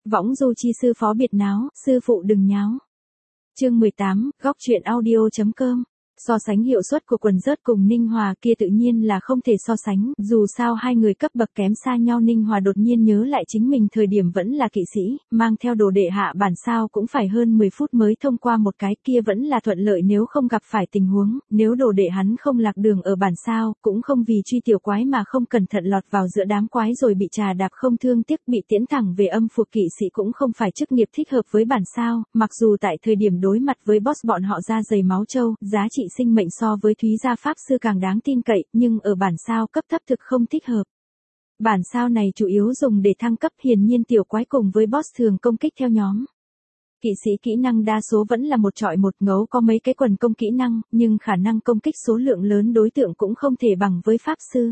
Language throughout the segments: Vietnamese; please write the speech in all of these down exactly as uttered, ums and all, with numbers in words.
Võng du chi sư phó biệt náo, sư phụ đừng nháo. Chương mười tám, góc truyện audio.com. So sánh hiệu suất của quần rớt cùng Ninh Hòa kia tự nhiên là không thể so sánh, dù sao hai người cấp bậc kém xa nhau. Ninh Hòa đột nhiên nhớ lại chính mình thời điểm vẫn là kỵ sĩ, mang theo đồ đệ hạ bản sao cũng phải hơn mười phút mới thông qua một cái, kia vẫn là thuận lợi nếu không gặp phải tình huống, nếu đồ đệ hắn không lạc đường ở bản sao, cũng không vì truy tiểu quái mà không cẩn thận lọt vào giữa đám quái rồi bị trà đạp không thương tiếc, bị tiễn thẳng về âm phục. Kỵ sĩ cũng không phải chức nghiệp thích hợp với bản sao, mặc dù tại thời điểm đối mặt với boss bọn họ da dày máu trâu, giá trị sinh mệnh so với Thúy gia pháp sư càng đáng tin cậy, nhưng ở bản sao cấp thấp thực không thích hợp. Bản sao này chủ yếu dùng để thăng cấp, hiển nhiên tiểu quái cùng với boss thường công kích theo nhóm. Kỵ sĩ kỹ năng đa số vẫn là một trọi một, ngấu có mấy cái quần công kỹ năng, nhưng khả năng công kích số lượng lớn đối tượng cũng không thể bằng với pháp sư.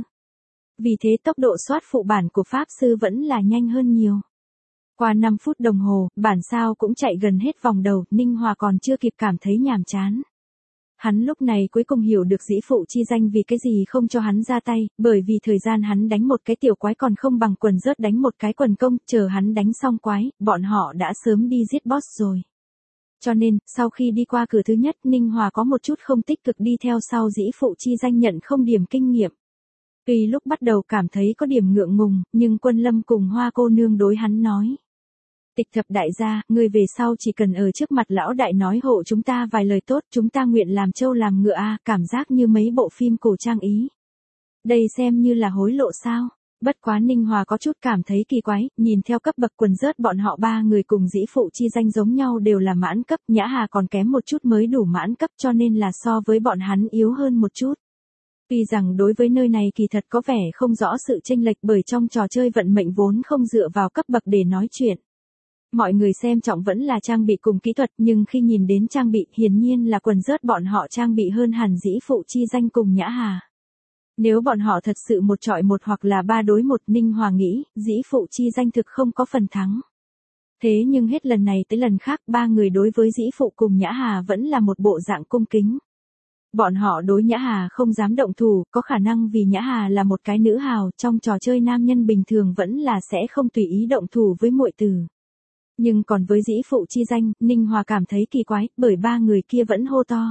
Vì thế tốc độ soát phụ bản của pháp sư vẫn là nhanh hơn nhiều. Qua năm phút đồng hồ, bản sao cũng chạy gần hết vòng đầu, Ninh Hòa còn chưa kịp cảm thấy nhàm chán. Hắn lúc này cuối cùng hiểu được dĩ phụ chi danh vì cái gì không cho hắn ra tay, bởi vì thời gian hắn đánh một cái tiểu quái còn không bằng quần rớt đánh một cái quần công, chờ hắn đánh xong quái, bọn họ đã sớm đi giết boss rồi. Cho nên, sau khi đi qua cửa thứ nhất, Ninh Hòa có một chút không tích cực, đi theo sau dĩ phụ chi danh nhận không điểm kinh nghiệm. Tuy lúc bắt đầu cảm thấy có điểm ngượng ngùng, nhưng Quân Lâm cùng Hoa cô nương đối hắn nói. Tịch thập đại gia, người về sau chỉ cần ở trước mặt lão đại nói hộ chúng ta vài lời tốt, chúng ta nguyện làm trâu làm ngựa a, cảm giác như mấy bộ phim cổ trang ý. Đây xem như là hối lộ sao? Bất quá Ninh Hòa có chút cảm thấy kỳ quái, nhìn theo cấp bậc quần rớt bọn họ ba người cùng dĩ phụ chi danh giống nhau đều là mãn cấp, Nhã Hà còn kém một chút mới đủ mãn cấp, cho nên là so với bọn hắn yếu hơn một chút. Tuy rằng đối với nơi này kỳ thật có vẻ không rõ sự chênh lệch, bởi trong trò chơi vận mệnh vốn không dựa vào cấp bậc để nói chuyện. Mọi người xem trọng vẫn là trang bị cùng kỹ thuật, nhưng khi nhìn đến trang bị, hiển nhiên là quần rớt bọn họ trang bị hơn hẳn dĩ phụ chi danh cùng Nhã Hà. Nếu bọn họ thật sự một trọi một hoặc là ba đối một, Ninh Hòa nghĩ, dĩ phụ chi danh thực không có phần thắng. Thế nhưng hết lần này tới lần khác, ba người đối với dĩ phụ cùng Nhã Hà vẫn là một bộ dạng cung kính. Bọn họ đối Nhã Hà không dám động thủ, có khả năng vì Nhã Hà là một cái nữ hào, trong trò chơi nam nhân bình thường vẫn là sẽ không tùy ý động thủ với muội tử. Nhưng còn với dĩ phụ chi danh, Ninh Hòa cảm thấy kỳ quái, bởi ba người kia vẫn hô to.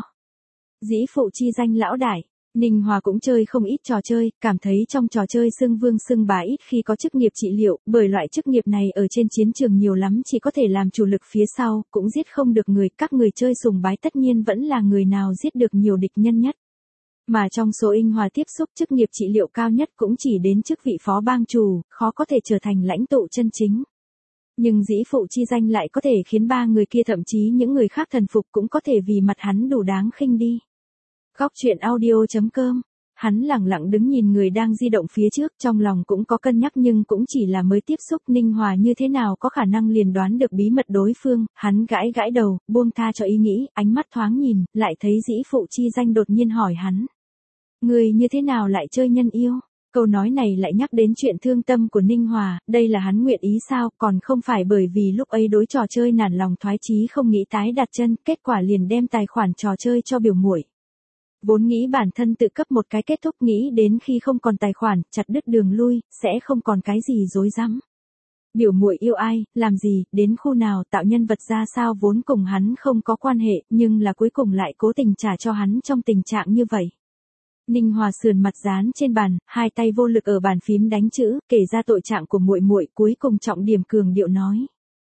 Dĩ phụ chi danh lão đại, Ninh Hòa cũng chơi không ít trò chơi, cảm thấy trong trò chơi xưng vương xưng bá ít khi có chức nghiệp trị liệu, bởi loại chức nghiệp này ở trên chiến trường nhiều lắm chỉ có thể làm chủ lực phía sau, cũng giết không được người, các người chơi sùng bái tất nhiên vẫn là người nào giết được nhiều địch nhân nhất. Mà trong số Ninh Hòa tiếp xúc chức nghiệp trị liệu cao nhất cũng chỉ đến chức vị phó bang chủ, khó có thể trở thành lãnh tụ chân chính. Nhưng dĩ phụ chi danh lại có thể khiến ba người kia thậm chí những người khác thần phục, cũng có thể vì mặt hắn đủ đáng khinh đi. Góc truyện audio.com. Hắn lẳng lặng đứng nhìn người đang di động phía trước, trong lòng cũng có cân nhắc nhưng cũng chỉ là mới tiếp xúc, Ninh Hòa như thế nào có khả năng liền đoán được bí mật đối phương, hắn gãi gãi đầu, buông tha cho ý nghĩ, ánh mắt thoáng nhìn, lại thấy dĩ phụ chi danh đột nhiên hỏi hắn. Người như thế nào lại chơi nhân yêu? Câu nói này lại nhắc đến chuyện thương tâm của Ninh Hòa, đây là hắn nguyện ý sao, còn không phải bởi vì lúc ấy đối trò chơi nản lòng thoái chí không nghĩ tái đặt chân, kết quả liền đem tài khoản trò chơi cho biểu muội. Vốn nghĩ bản thân tự cấp một cái kết thúc, nghĩ đến khi không còn tài khoản, chặt đứt đường lui, sẽ không còn cái gì rối rắm. Biểu muội yêu ai, làm gì, đến khu nào, tạo nhân vật ra sao vốn cùng hắn không có quan hệ, nhưng là cuối cùng lại cố tình trả cho hắn trong tình trạng như vậy. Ninh Hòa sườn mặt dán trên bàn, hai tay vô lực ở bàn phím đánh chữ, kể ra tội trạng của muội muội, cuối cùng trọng điểm cường điệu nói: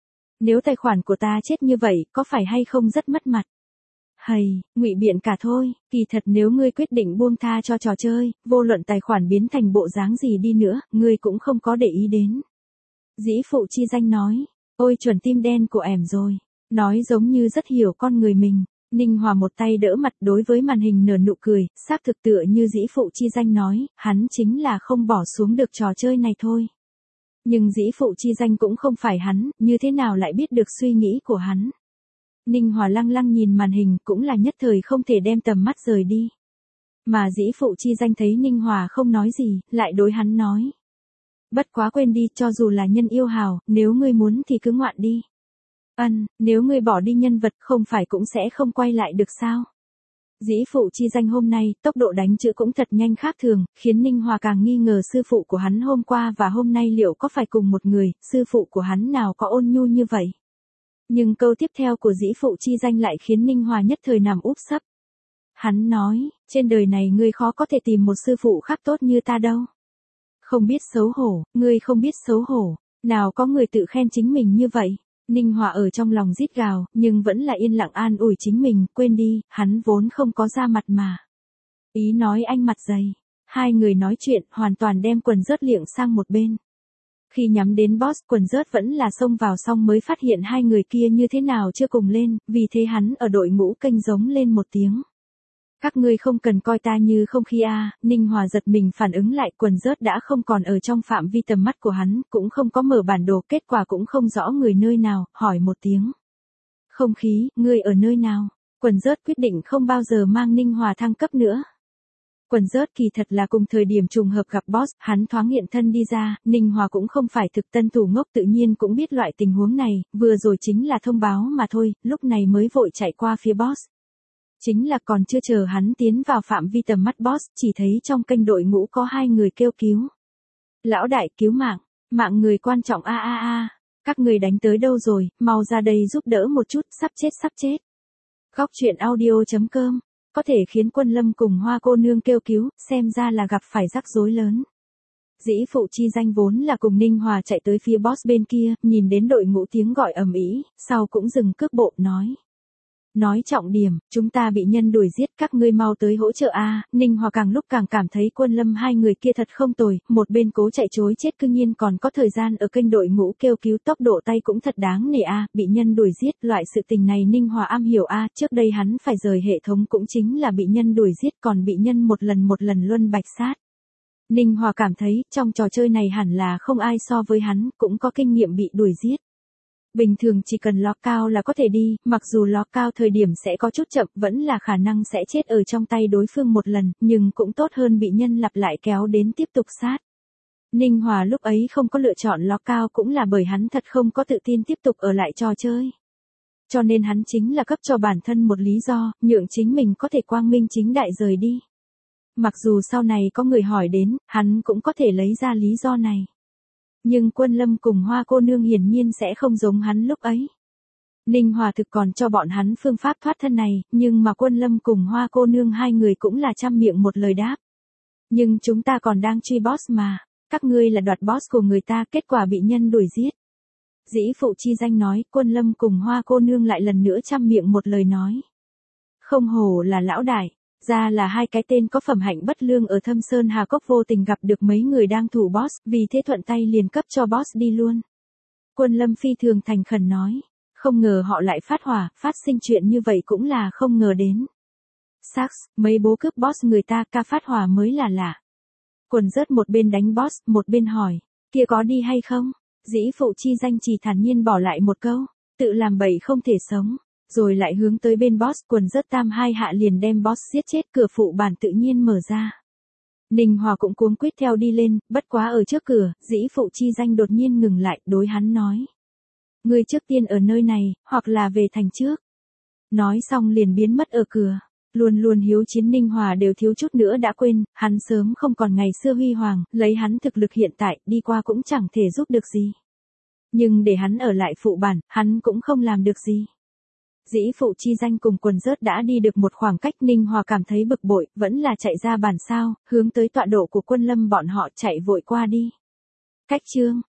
Nếu tài khoản của ta chết như vậy, có phải hay không rất mất mặt? Hầy, ngụy biện cả thôi, kỳ thật nếu ngươi quyết định buông tha cho trò chơi, vô luận tài khoản biến thành bộ dáng gì đi nữa, ngươi cũng không có để ý đến. Dĩ phụ chi danh nói, ôi chuẩn tim đen của ẻm rồi, nói giống như rất hiểu con người mình. Ninh Hòa một tay đỡ mặt, đối với màn hình nở nụ cười, xác thực tựa như dĩ phụ chi danh nói, hắn chính là không bỏ xuống được trò chơi này thôi. Nhưng dĩ phụ chi danh cũng không phải hắn, như thế nào lại biết được suy nghĩ của hắn. Ninh Hòa lăng lăng nhìn màn hình, cũng là nhất thời không thể đem tầm mắt rời đi. Mà dĩ phụ chi danh thấy Ninh Hòa không nói gì, lại đối hắn nói. Bất quá quên đi, cho dù là nhân yêu hào, nếu ngươi muốn thì cứ ngoạn đi. Ân, nếu ngươi bỏ đi nhân vật không phải cũng sẽ không quay lại được sao? Dĩ phụ chi danh hôm nay, tốc độ đánh chữ cũng thật nhanh khác thường, khiến Ninh Hòa càng nghi ngờ sư phụ của hắn hôm qua và hôm nay liệu có phải cùng một người, sư phụ của hắn nào có ôn nhu như vậy. Nhưng câu tiếp theo của dĩ phụ chi danh lại khiến Ninh Hòa nhất thời nằm úp sấp. Hắn nói, trên đời này ngươi khó có thể tìm một sư phụ khác tốt như ta đâu. Không biết xấu hổ, ngươi không biết xấu hổ, nào có người tự khen chính mình như vậy. Ninh Hòa ở trong lòng rít gào, nhưng vẫn là yên lặng an ủi chính mình, quên đi, hắn vốn không có ra mặt mà. Ý nói anh mặt dày. Hai người nói chuyện, hoàn toàn đem quần rớt liệng sang một bên. Khi nhắm đến boss, quần rớt vẫn là xông vào xong mới phát hiện hai người kia như thế nào chưa cùng lên, vì thế hắn ở đội ngũ kênh giống lên một tiếng. Các ngươi không cần coi ta như không khí a. À. Ninh Hòa giật mình phản ứng lại, quần rớt đã không còn ở trong phạm vi tầm mắt của hắn, cũng không có mở bản đồ, kết quả cũng không rõ người nơi nào, hỏi một tiếng. Không khí, ngươi ở nơi nào? Quần rớt quyết định không bao giờ mang Ninh Hòa thăng cấp nữa. Quần rớt kỳ thật là cùng thời điểm trùng hợp gặp boss, hắn thoáng hiện thân đi ra, Ninh Hòa cũng không phải thực tân thủ ngốc, tự nhiên cũng biết loại tình huống này, vừa rồi chính là thông báo mà thôi, lúc này mới vội chạy qua phía boss. Chính là còn chưa chờ hắn tiến vào phạm vi tầm mắt boss, chỉ thấy trong kênh đội ngũ có hai người kêu cứu. Lão đại, cứu mạng, mạng người quan trọng a a a, các người đánh tới đâu rồi, mau ra đây giúp đỡ một chút, sắp chết sắp chết. Góc truyện audio chấm com, có thể khiến Quân Lâm cùng Hoa cô nương kêu cứu, xem ra là gặp phải rắc rối lớn. Dĩ phụ chi danh vốn là cùng Ninh Hòa chạy tới phía boss bên kia, nhìn đến đội ngũ tiếng gọi ầm ĩ, sau cũng dừng cước bộ nói. Nói trọng điểm, chúng ta bị nhân đuổi giết, các ngươi mau tới hỗ trợ a. Ninh Hòa càng lúc càng cảm thấy Quân Lâm hai người kia thật không tồi, một bên cố chạy chối chết cư nhiên còn có thời gian ở kênh đội ngũ kêu cứu, tốc độ tay cũng thật đáng nể a. Bị nhân đuổi giết, loại sự tình này Ninh Hòa am hiểu a. Trước đây hắn phải rời hệ thống cũng chính là bị nhân đuổi giết, còn bị nhân một lần một lần luân bạch sát. Ninh Hòa cảm thấy trong trò chơi này hẳn là không ai so với hắn, cũng có kinh nghiệm bị đuổi giết. Bình thường chỉ cần ló cao là có thể đi, mặc dù ló cao thời điểm sẽ có chút chậm, vẫn là khả năng sẽ chết ở trong tay đối phương một lần, nhưng cũng tốt hơn bị nhân lặp lại kéo đến tiếp tục sát. Ninh Hòa lúc ấy không có lựa chọn ló cao cũng là bởi hắn thật không có tự tin tiếp tục ở lại trò chơi. Cho nên hắn chính là cấp cho bản thân một lý do, nhượng chính mình có thể quang minh chính đại rời đi. Mặc dù sau này có người hỏi đến, hắn cũng có thể lấy ra lý do này. Nhưng Quân Lâm cùng Hoa cô nương hiển nhiên sẽ không giống hắn lúc ấy. Ninh Hòa thực còn cho bọn hắn phương pháp thoát thân này, nhưng mà Quân Lâm cùng Hoa cô nương hai người cũng là trăm miệng một lời đáp. Nhưng chúng ta còn đang truy boss mà, các ngươi là đoạt boss của người ta, kết quả bị nhân đuổi giết. Dĩ phụ chi danh nói, Quân Lâm cùng Hoa cô nương lại lần nữa trăm miệng một lời nói. Không hổ là lão đại. Ra là hai cái tên có phẩm hạnh bất lương ở Thâm Sơn Hà Cốc vô tình gặp được mấy người đang thủ boss, vì thế thuận tay liền cấp cho boss đi luôn. Quân Lâm phi thường thành khẩn nói, không ngờ họ lại phát hỏa, phát sinh chuyện như vậy cũng là không ngờ đến. Sax, mấy bố cướp boss người ta ca phát hỏa mới là lạ. Quần rớt một bên đánh boss, một bên hỏi, kia có đi hay không? Dĩ phụ chi danh chỉ thản nhiên bỏ lại một câu, tự làm bậy không thể sống. Rồi lại hướng tới bên boss, quần rớt tam hai hạ liền đem boss giết chết, cửa phụ bản tự nhiên mở ra. Ninh Hòa cũng cuống quýt theo đi lên, bất quá ở trước cửa, dĩ phụ chi danh đột nhiên ngừng lại, đối hắn nói. Ngươi trước tiên ở nơi này, hoặc là về thành trước. Nói xong liền biến mất ở cửa. Luôn luôn hiếu chiến Ninh Hòa đều thiếu chút nữa đã quên, hắn sớm không còn ngày xưa huy hoàng, lấy hắn thực lực hiện tại, đi qua cũng chẳng thể giúp được gì. Nhưng để hắn ở lại phụ bản, hắn cũng không làm được gì. Dĩ phụ chi danh cùng quần rớt đã đi được một khoảng cách, Ninh Hòa cảm thấy bực bội, vẫn là chạy ra bản sao, hướng tới tọa độ của Quân Lâm bọn họ chạy vội qua đi. Cách chương